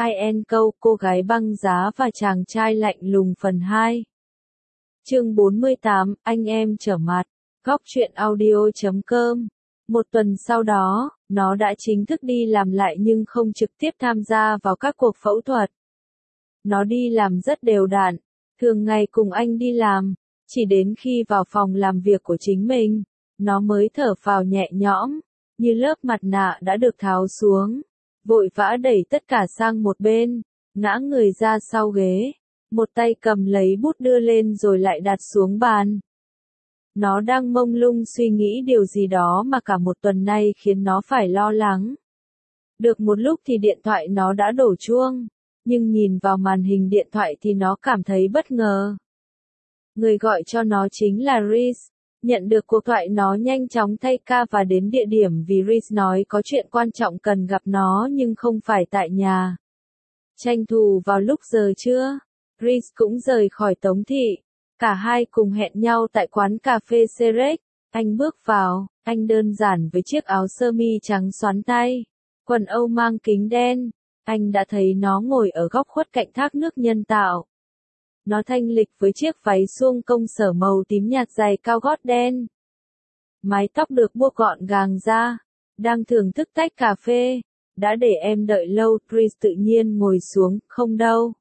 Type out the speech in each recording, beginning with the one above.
IN câu cô gái băng giá và chàng trai lạnh lùng phần 2. Chương 48, anh em trở mặt. Góc truyện audio.com. Một tuần sau đó, nó đã chính thức đi làm lại nhưng không trực tiếp tham gia vào các cuộc phẫu thuật. Nó đi làm rất đều đặn, thường ngày cùng anh đi làm, chỉ đến khi vào phòng làm việc của chính mình, nó mới thở phào nhẹ nhõm, như lớp mặt nạ đã được tháo xuống, vội vã đẩy tất cả sang một bên, ngã người ra sau ghế, một tay cầm lấy bút đưa lên rồi lại đặt xuống bàn. Nó đang mông lung suy nghĩ điều gì đó mà cả một tuần nay khiến nó phải lo lắng. Được một lúc thì điện thoại nó đã đổ chuông, nhưng nhìn vào màn hình điện thoại thì nó cảm thấy bất ngờ. Người gọi cho nó chính là Reese. Nhận được cuộc thoại nó nhanh chóng thay ca và đến địa điểm vì Reese nói có chuyện quan trọng cần gặp nó nhưng không phải tại nhà. Tranh thủ vào lúc giờ trưa, Reese cũng rời khỏi Tống Thị. Cả hai cùng hẹn nhau tại quán cà phê Cerex. Anh bước vào, anh đơn giản với chiếc áo sơ mi trắng xoắn tay, quần âu mang kính đen. Anh đã thấy nó ngồi ở góc khuất cạnh thác nước nhân tạo. Nó thanh lịch với chiếc váy suông công sở màu tím nhạt giày cao gót đen. Mái tóc được buộc gọn gàng ra, đang thưởng thức tách cà phê. Đã để em đợi lâu, Reese tự nhiên ngồi xuống, không đâu.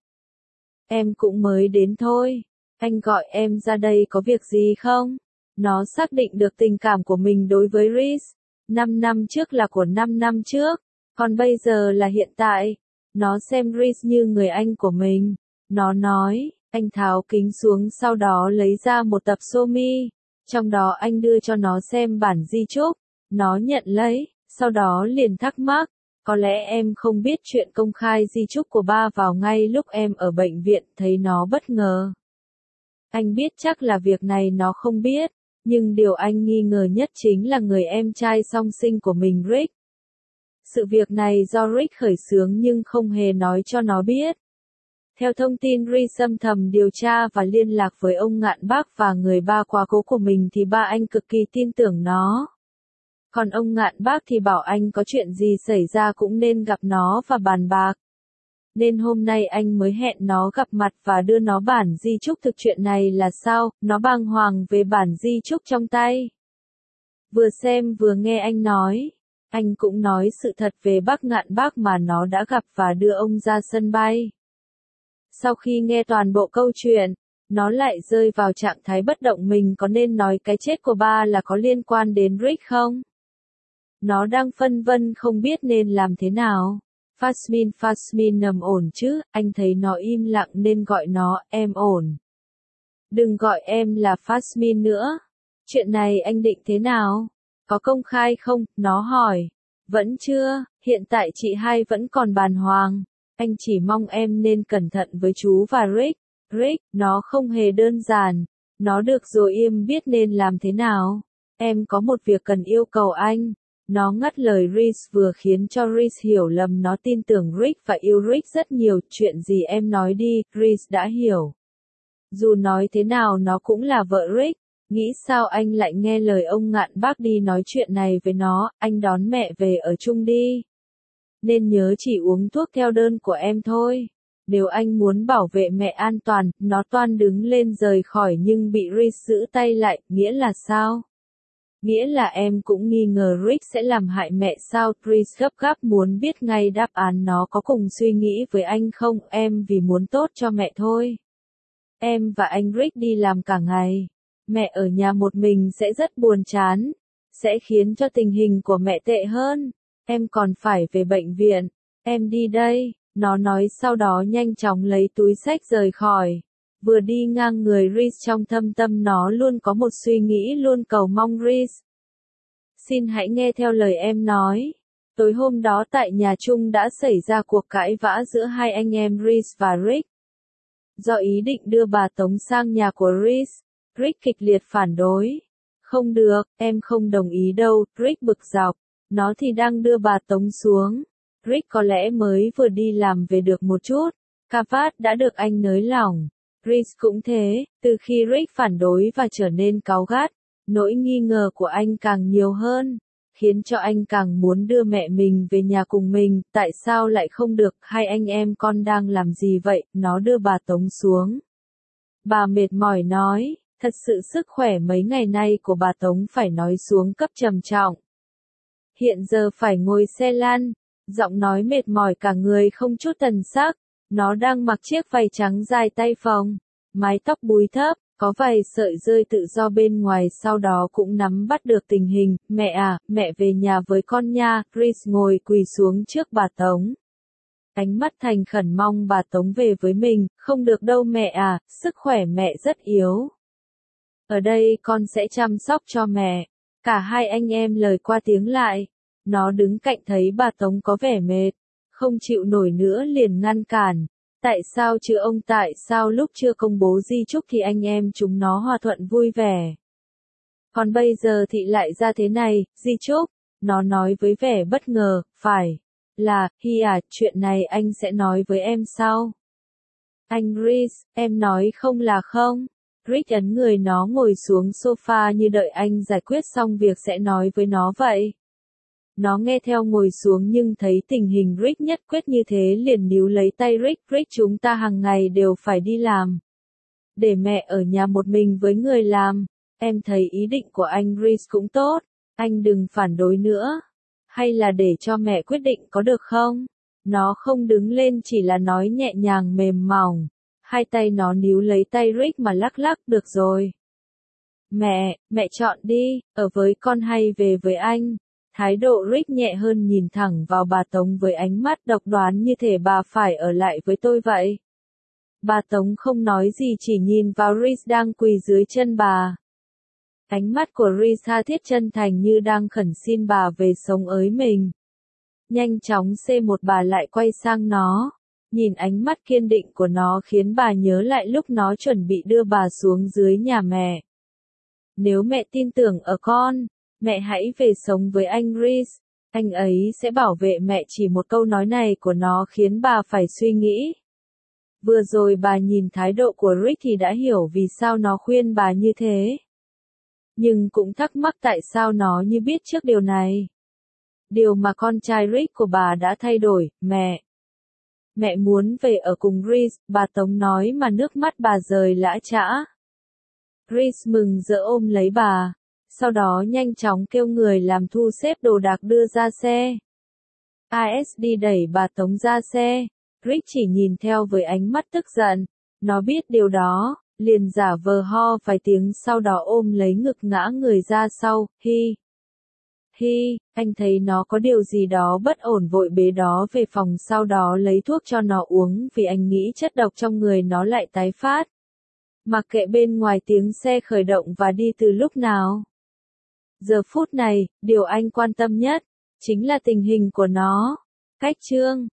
Em cũng mới đến thôi. Anh gọi em ra đây có việc gì không? Nó xác định được tình cảm của mình đối với Reese. 5 năm trước là của 5 năm trước, còn bây giờ là hiện tại. Nó xem Reese như người anh của mình. Nó nói, anh tháo kính xuống sau đó lấy ra một tập sô mi. Trong đó anh đưa cho nó xem bản di chúc. Nó nhận lấy, sau đó liền thắc mắc. Có lẽ em không biết chuyện công khai di chúc của ba vào ngay lúc em ở bệnh viện, thấy nó bất ngờ. Anh biết chắc là việc này nó không biết, nhưng điều anh nghi ngờ nhất chính là người em trai song sinh của mình Rick. Sự việc này do Rick khởi xướng nhưng không hề nói cho nó biết. Theo thông tin Reese âm thầm điều tra và liên lạc với ông Ngạn Bác và người ba quá cố của mình thì ba anh cực kỳ tin tưởng nó. Còn ông Ngạn Bác thì bảo anh có chuyện gì xảy ra cũng nên gặp nó và bàn bạc. Nên hôm nay anh mới hẹn nó gặp mặt và đưa nó bản di chúc. Thực chuyện này là sao? Nó bàng hoàng về bản di chúc trong tay. Vừa xem vừa nghe anh nói. Anh cũng nói sự thật về bác Ngạn Bác mà nó đã gặp và đưa ông ra sân bay. Sau khi nghe toàn bộ câu chuyện, nó lại rơi vào trạng thái bất động. Mình có nên nói cái chết của ba là có liên quan đến Rick không? Nó đang phân vân không biết nên làm thế nào. Fasmin nằm ổn chứ, anh thấy nó im lặng nên gọi nó, em ổn. Đừng gọi em là Fasmin nữa. Chuyện này anh định thế nào? Có công khai không? Nó hỏi. Vẫn chưa, hiện tại chị hai vẫn còn bàng hoàng. Anh chỉ mong em nên cẩn thận với chú và Rick. Rick, nó không hề đơn giản. Nó được rồi im biết nên làm thế nào. Em có một việc cần yêu cầu anh. Nó ngắt lời Reese vừa khiến cho Reese hiểu lầm nó tin tưởng Rick và yêu Rick rất nhiều. Chuyện gì em nói đi, Reese đã hiểu. Dù nói thế nào nó cũng là vợ Rick. Nghĩ sao anh lại nghe lời ông Ngạn Bác đi nói chuyện này với nó, anh đón mẹ về ở chung đi. Nên nhớ chỉ uống thuốc theo đơn của em thôi. Nếu anh muốn bảo vệ mẹ an toàn, nó toan đứng lên rời khỏi nhưng bị Reese giữ tay lại, nghĩa là sao? Nghĩa là em cũng nghi ngờ Rick sẽ làm hại mẹ sao? Reese gấp gáp muốn biết ngay đáp án. Nó có cùng suy nghĩ với anh không? Em vì muốn tốt cho mẹ thôi. Em và anh Rick đi làm cả ngày. Mẹ ở nhà một mình sẽ rất buồn chán. Sẽ khiến cho tình hình của mẹ tệ hơn. Em còn phải về bệnh viện. Em đi đây. Nó nói sau đó nhanh chóng lấy túi xách rời khỏi. Vừa đi ngang người Reese trong thâm tâm nó luôn có một suy nghĩ luôn cầu mong Reese. Xin hãy nghe theo lời em nói. Tối hôm đó tại nhà chung đã xảy ra cuộc cãi vã giữa hai anh em Reese và Rick. Do ý định đưa bà Tống sang nhà của Reese, Rick kịch liệt phản đối. Không được, em không đồng ý đâu, Rick bực dọc. Nó thì đang đưa bà Tống xuống. Rick có lẽ mới vừa đi làm về được một chút. Cà vạt đã được anh nới lỏng. Reese cũng thế, từ khi Rick phản đối và trở nên cáu gắt, nỗi nghi ngờ của anh càng nhiều hơn. khiến cho anh càng muốn đưa mẹ mình về nhà cùng mình, tại sao lại không được, hai anh em con đang làm gì vậy, nó đưa bà Tống xuống. Bà mệt mỏi nói, thật sự sức khỏe mấy ngày nay của bà Tống phải nói xuống cấp trầm trọng. Hiện giờ phải ngồi xe lăn, giọng nói mệt mỏi cả người không chút thần sắc, nó đang mặc chiếc váy trắng dài tay phồng, mái tóc búi thấp, có vài sợi rơi tự do bên ngoài sau đó cũng nắm bắt được tình hình, mẹ à, mẹ về nhà với con nha, Chris ngồi quỳ xuống trước bà Tống. Ánh mắt thành khẩn mong bà Tống về với mình, không được đâu mẹ à, sức khỏe mẹ rất yếu. Ở đây con sẽ chăm sóc cho mẹ. Cả hai anh em lời qua tiếng lại. Nó đứng cạnh thấy bà Tống có vẻ mệt, không chịu nổi nữa liền ngăn cản. Tại sao chứ ông, tại sao lúc chưa công bố di chúc thì anh em chúng nó hòa thuận vui vẻ. Còn bây giờ thì lại ra thế này, di chúc, nó nói với vẻ bất ngờ, phải. Là, Hi à, chuyện này anh sẽ nói với em sau. Anh Chris, em nói không là không. Chris ấn người nó ngồi xuống sofa như đợi anh giải quyết xong việc sẽ nói với nó vậy. Nó nghe theo ngồi xuống nhưng thấy tình hình Rick nhất quyết như thế liền níu lấy tay Rick. Rick chúng ta hàng ngày đều phải đi làm. Để mẹ ở nhà một mình với người làm. Em thấy ý định của anh Chris cũng tốt. Anh đừng phản đối nữa. Hay là để cho mẹ quyết định có được không? Nó không đứng lên chỉ là nói nhẹ nhàng mềm mỏng. Hai tay nó níu lấy tay Rick mà lắc lắc được rồi. Mẹ chọn đi, ở với con hay về với anh. Thái độ Rick nhẹ hơn nhìn thẳng vào bà Tống với ánh mắt độc đoán như thể bà phải ở lại với tôi vậy. Bà Tống không nói gì chỉ nhìn vào Rick đang quỳ dưới chân bà. Ánh mắt của Rick tha thiết chân thành như đang khẩn xin bà về sống ới mình. Nhanh chóng C1 bà lại quay sang nó. Nhìn ánh mắt kiên định của nó khiến bà nhớ lại lúc nó chuẩn bị đưa bà xuống dưới nhà mẹ. Nếu mẹ tin tưởng ở con, mẹ hãy về sống với anh Chris. Anh ấy sẽ bảo vệ mẹ. Chỉ một câu nói này của nó khiến bà phải suy nghĩ. Vừa rồi bà nhìn thái độ của Rick thì đã hiểu vì sao nó khuyên bà như thế. Nhưng cũng thắc mắc tại sao nó như biết trước điều này. Điều mà con trai Rick của bà đã thay đổi, mẹ. Mẹ muốn về ở cùng Chris, bà Tống nói mà nước mắt bà rơi lã chã. Chris mừng rỡ ôm lấy bà, sau đó nhanh chóng kêu người làm thu xếp đồ đạc đưa ra xe. ASD đẩy bà Tống ra xe, Chris chỉ nhìn theo với ánh mắt tức giận, nó biết điều đó, liền giả vờ ho vài tiếng sau đó ôm lấy ngực ngã người ra sau, Hi, anh thấy nó có điều gì đó bất ổn vội bế đó về phòng sau đó lấy thuốc cho nó uống vì anh nghĩ chất độc trong người nó lại tái phát. Mặc kệ bên ngoài tiếng xe khởi động và đi từ lúc nào. Giờ phút này, điều anh quan tâm nhất, chính là tình hình của nó. Cách chương